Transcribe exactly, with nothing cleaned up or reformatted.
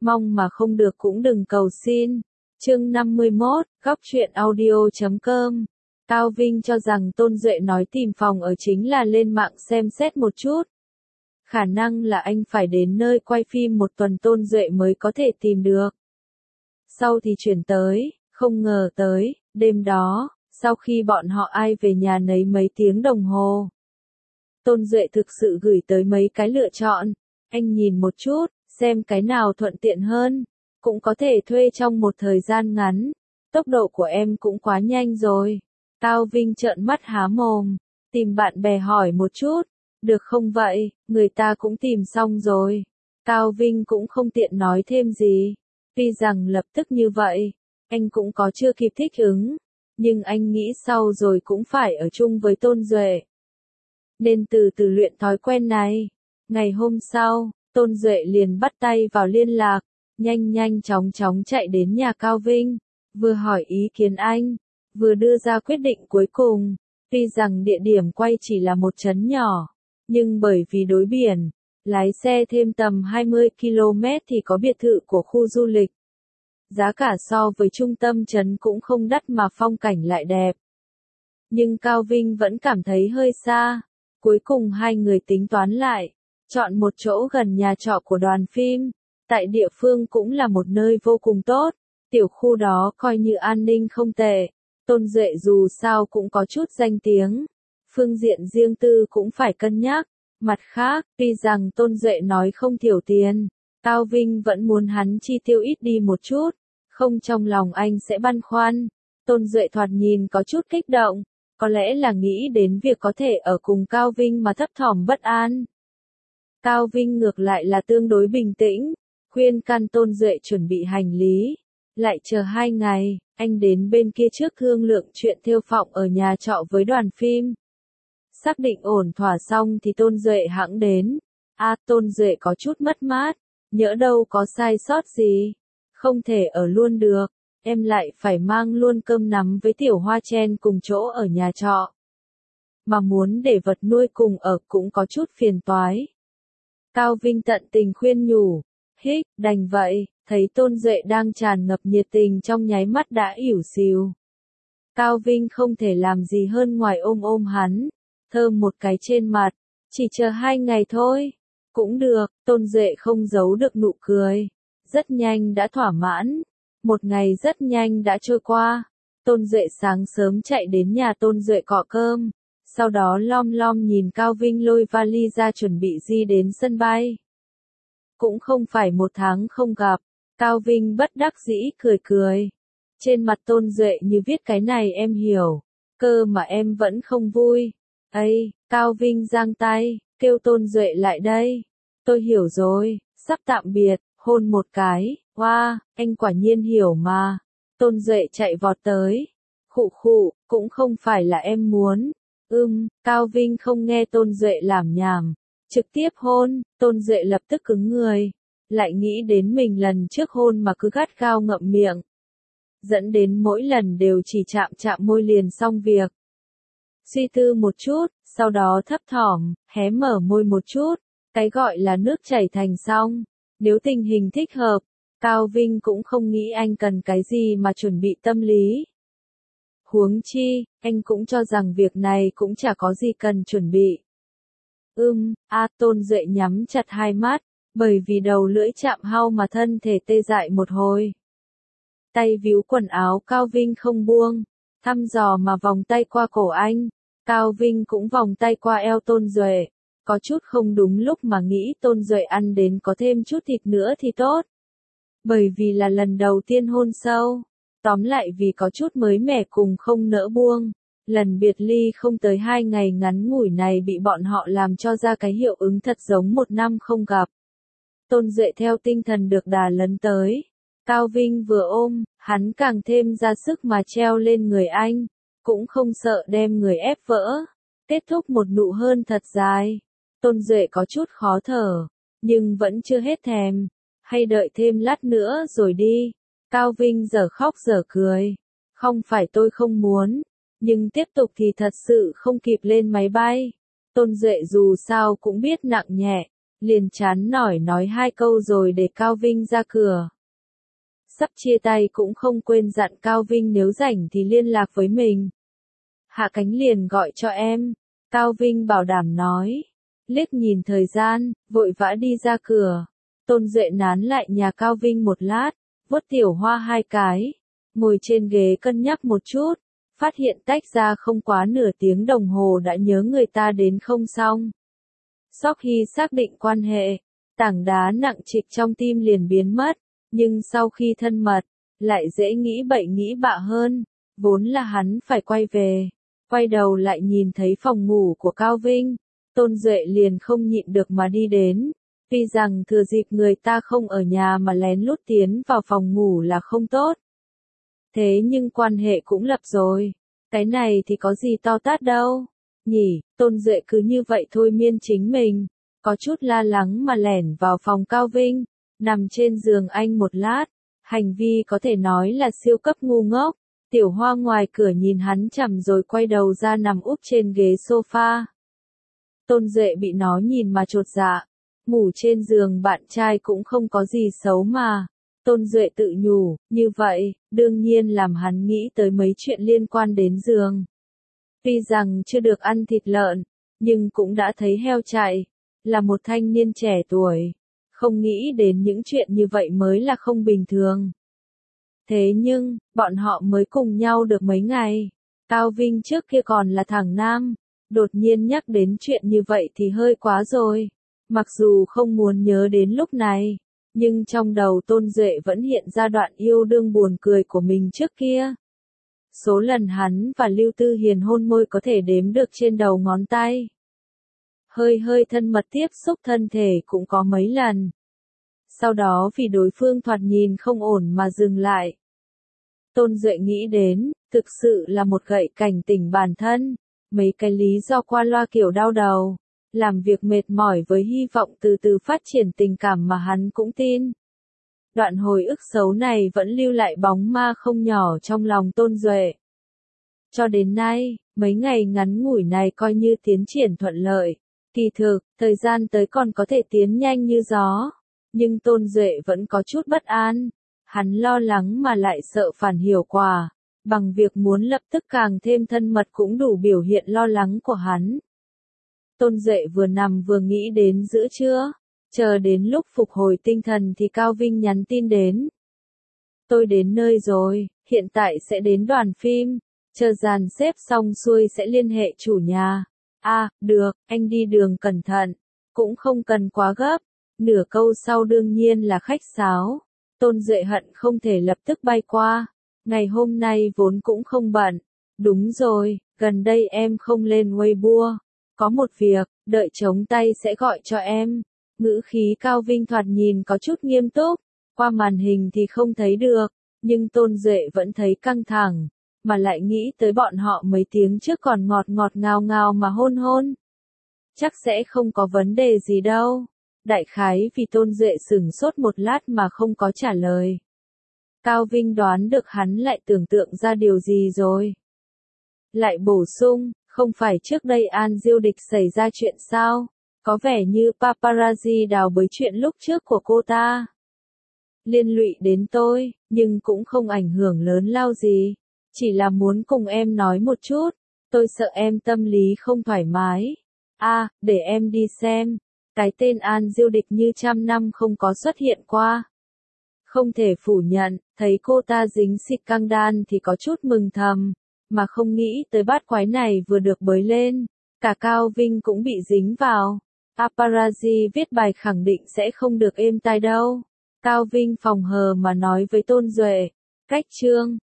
Mong mà không được cũng đừng cầu xin. Chương năm mươi mốt, góc truyện audio chấm com. Cao Vinh cho rằng Tôn Duệ nói tìm phòng ở chính là lên mạng xem xét một chút. Khả năng là anh phải đến nơi quay phim một tuần Tôn Duệ mới có thể tìm được. Sau thì chuyển tới, không ngờ tới, đêm đó, sau khi bọn họ ai về nhà nấy mấy tiếng đồng hồ. Tôn Duệ thực sự gửi tới mấy cái lựa chọn, anh nhìn một chút, xem cái nào thuận tiện hơn, cũng có thể thuê trong một thời gian ngắn. Tốc độ của em cũng quá nhanh rồi. Cao Vinh trợn mắt há mồm, tìm bạn bè hỏi một chút, được không vậy, người ta cũng tìm xong rồi. Cao Vinh cũng không tiện nói thêm gì, tuy rằng lập tức như vậy, anh cũng có chưa kịp thích ứng, nhưng anh nghĩ sau rồi cũng phải ở chung với Tôn Duệ. Nên từ từ luyện thói quen này. Ngày hôm sau, Tôn Duệ liền bắt tay vào liên lạc, nhanh nhanh chóng chóng chạy đến nhà Cao Vinh, vừa hỏi ý kiến anh, vừa đưa ra quyết định cuối cùng. Tuy rằng địa điểm quay chỉ là một trấn nhỏ, nhưng bởi vì đối biển, lái xe thêm tầm hai mươi ki lô mét thì có biệt thự của khu du lịch. Giá cả so với trung tâm trấn cũng không đắt mà phong cảnh lại đẹp. Nhưng Cao Vinh vẫn cảm thấy hơi xa. Cuối cùng hai người tính toán lại, chọn một chỗ gần nhà trọ của đoàn phim. Tại địa phương cũng là một nơi vô cùng tốt, tiểu khu đó coi như an ninh không tệ. Tôn Duệ dù sao cũng có chút danh tiếng, phương diện riêng tư cũng phải cân nhắc. Mặt khác, tuy rằng Tôn Duệ nói không thiểu tiền, Cao Vinh vẫn muốn hắn chi tiêu ít đi một chút, không trong lòng anh sẽ băn khoăn. Tôn Duệ thoạt nhìn có chút kích động, có lẽ là nghĩ đến việc có thể ở cùng Cao Vinh mà thấp thỏm bất an. Cao Vinh ngược lại là tương đối bình tĩnh, khuyên can Tôn Duệ chuẩn bị hành lý, lại chờ hai ngày, anh đến bên kia trước thương lượng chuyện thêu phọng ở nhà trọ với đoàn phim. Xác định ổn thỏa xong thì Tôn Duệ hẵng đến. À, Tôn Duệ có chút mất mát, nhỡ đâu có sai sót gì, không thể ở luôn được, em lại phải mang luôn cơm nắm với tiểu hoa chen cùng chỗ ở nhà trọ. Mà muốn để vật nuôi cùng ở cũng có chút phiền toái. Cao Vinh tận tình khuyên nhủ, hích, đành vậy, thấy Tôn Duệ đang tràn ngập nhiệt tình trong nháy mắt đã ỉu xìu. Cao Vinh không thể làm gì hơn ngoài ôm ôm hắn, thơm một cái trên mặt, chỉ chờ hai ngày thôi. Cũng được, Tôn Duệ không giấu được nụ cười, rất nhanh đã thỏa mãn. Một ngày rất nhanh đã trôi qua, Tôn Duệ sáng sớm chạy đến nhà Tôn Duệ cọ cơm, sau đó lom lom nhìn Cao Vinh lôi vali ra chuẩn bị di đến sân bay. Cũng không phải một tháng không gặp, Cao Vinh bất đắc dĩ cười cười. Trên mặt Tôn Duệ như viết cái này em hiểu, cơ mà em vẫn không vui. Ây, Cao Vinh giang tay, kêu Tôn Duệ lại đây. Tôi hiểu rồi, sắp tạm biệt, hôn một cái. Wow, anh quả nhiên hiểu mà. Tôn Duệ chạy vọt tới. Khụ khụ, cũng không phải là em muốn. Ưm, Cao Vinh không nghe Tôn Duệ làm nhảm, trực tiếp hôn. Tôn Duệ lập tức cứng người, lại nghĩ đến mình lần trước hôn mà cứ gắt gao ngậm miệng, dẫn đến mỗi lần đều chỉ chạm chạm môi liền xong việc. Suy tư một chút, sau đó thấp thỏm, hé mở môi một chút, cái gọi là nước chảy thành sông. Nếu tình hình thích hợp, Cao Vinh cũng không nghĩ anh cần cái gì mà chuẩn bị tâm lý. Huống chi, anh cũng cho rằng việc này cũng chả có gì cần chuẩn bị. Ưm, a Tôn Duệ nhắm chặt hai mắt, bởi vì đầu lưỡi chạm hao mà thân thể tê dại một hồi. Tay víu quần áo Cao Vinh không buông, thăm dò mà vòng tay qua cổ anh. Cao Vinh cũng vòng tay qua eo Tôn Duệ, có chút không đúng lúc mà nghĩ Tôn Duệ ăn đến có thêm chút thịt nữa thì tốt. Bởi vì là lần đầu tiên hôn sâu, tóm lại vì có chút mới mẻ cùng không nỡ buông. Lần biệt ly không tới hai ngày ngắn ngủi này bị bọn họ làm cho ra cái hiệu ứng thật giống một năm không gặp. Tôn Duệ theo tinh thần được đà lấn tới. Cao Vinh vừa ôm, hắn càng thêm ra sức mà treo lên người anh, cũng không sợ đem người ép vỡ. Kết thúc một nụ hôn thật dài. Tôn Duệ có chút khó thở, nhưng vẫn chưa hết thèm. Hay đợi thêm lát nữa rồi đi. Cao Vinh giờ khóc giờ cười. Không phải tôi không muốn, nhưng tiếp tục thì thật sự không kịp lên máy bay. Tôn Duệ dù sao cũng biết nặng nhẹ, liền chán nổi nói hai câu rồi để Cao Vinh ra cửa. Sắp chia tay cũng không quên dặn Cao Vinh nếu rảnh thì liên lạc với mình. Hạ cánh liền gọi cho em, Cao Vinh bảo đảm nói. Liếc nhìn thời gian, vội vã đi ra cửa. Tôn Duệ nán lại nhà Cao Vinh một lát, vuốt Tiểu Hoa hai cái, ngồi trên ghế cân nhắc một chút, phát hiện tách ra không quá nửa tiếng đồng hồ đã nhớ người ta đến không xong. Sau khi xác định quan hệ, tảng đá nặng trịch trong tim liền biến mất, nhưng sau khi thân mật, lại dễ nghĩ bậy nghĩ bạ hơn, vốn là hắn phải quay về, quay đầu lại nhìn thấy phòng ngủ của Cao Vinh, Tôn Duệ liền không nhịn được mà đi đến, tuy rằng thừa dịp người ta không ở nhà mà lén lút tiến vào phòng ngủ là không tốt. Thế nhưng quan hệ cũng lập rồi, cái này thì có gì to tát đâu, nhỉ, Tôn Duệ cứ như vậy thôi miên chính mình, có chút la lắng mà lẻn vào phòng Cao Vinh, nằm trên giường anh một lát, hành vi có thể nói là siêu cấp ngu ngốc, Tiểu Hoa ngoài cửa nhìn hắn chằm rồi quay đầu ra nằm úp trên ghế sofa. Tôn Duệ bị nó nhìn mà chột dạ, ngủ trên giường bạn trai cũng không có gì xấu mà. Tôn Duệ tự nhủ, như vậy, đương nhiên làm hắn nghĩ tới mấy chuyện liên quan đến giường. Tuy rằng chưa được ăn thịt lợn, nhưng cũng đã thấy heo chạy, là một thanh niên trẻ tuổi, không nghĩ đến những chuyện như vậy mới là không bình thường. Thế nhưng, bọn họ mới cùng nhau được mấy ngày, Cao Vinh trước kia còn là thằng nam, đột nhiên nhắc đến chuyện như vậy thì hơi quá rồi, mặc dù không muốn nhớ đến lúc này. Nhưng trong đầu Tôn Duệ vẫn hiện ra đoạn yêu đương buồn cười của mình trước kia. Số lần hắn và Lưu Tư Hiền hôn môi có thể đếm được trên đầu ngón tay. Hơi hơi thân mật tiếp xúc thân thể cũng có mấy lần. Sau đó vì đối phương thoạt nhìn không ổn mà dừng lại. Tôn Duệ nghĩ đến, thực sự là một gậy cảnh tỉnh bản thân, mấy cái lý do qua loa kiểu đau đầu. Làm việc mệt mỏi với hy vọng từ từ phát triển tình cảm mà hắn cũng tin. Đoạn hồi ức xấu này vẫn lưu lại bóng ma không nhỏ trong lòng Tôn Duệ. Cho đến nay, mấy ngày ngắn ngủi này coi như tiến triển thuận lợi. Kỳ thực, thời gian tới còn có thể tiến nhanh như gió. Nhưng Tôn Duệ vẫn có chút bất an. Hắn lo lắng mà lại sợ phản hiệu quả. Bằng việc muốn lập tức càng thêm thân mật cũng đủ biểu hiện lo lắng của hắn. Tôn Duệ vừa nằm vừa nghĩ đến giữa trưa, chờ đến lúc phục hồi tinh thần thì Cao Vinh nhắn tin đến. Tôi đến nơi rồi, hiện tại sẽ đến đoàn phim, chờ dàn xếp xong xuôi sẽ liên hệ chủ nhà. À, được, anh đi đường cẩn thận, cũng không cần quá gấp. Nửa câu sau đương nhiên là khách sáo. Tôn Duệ hận không thể lập tức bay qua. Ngày hôm nay vốn cũng không bận. Đúng rồi, gần đây em không lên Weibo. Có một việc, đợi trống tay sẽ gọi cho em. Ngữ khí Cao Vinh thoạt nhìn có chút nghiêm túc, qua màn hình thì không thấy được, nhưng Tôn Duệ vẫn thấy căng thẳng, mà lại nghĩ tới bọn họ mấy tiếng trước còn ngọt ngọt ngào ngào mà hôn hôn. Chắc sẽ không có vấn đề gì đâu. Đại khái vì Tôn Duệ sửng sốt một lát mà không có trả lời. Cao Vinh đoán được hắn lại tưởng tượng ra điều gì rồi. Lại bổ sung, không phải trước đây An Diêu Địch xảy ra chuyện sao? Có vẻ như paparazzi đào bới chuyện lúc trước của cô ta. Liên lụy đến tôi, nhưng cũng không ảnh hưởng lớn lao gì. Chỉ là muốn cùng em nói một chút, tôi sợ em tâm lý không thoải mái. À, để em đi xem. Cái tên An Diêu Địch như trăm năm không có xuất hiện qua. Không thể phủ nhận, thấy cô ta dính xịt căng đan thì có chút mừng thầm. Mà không nghĩ tới bát quái này vừa được bới lên, cả Cao Vinh cũng bị dính vào. Paparazzi viết bài khẳng định sẽ không được êm tai đâu. Cao Vinh phòng hờ mà nói với Tôn Duệ. Cách chương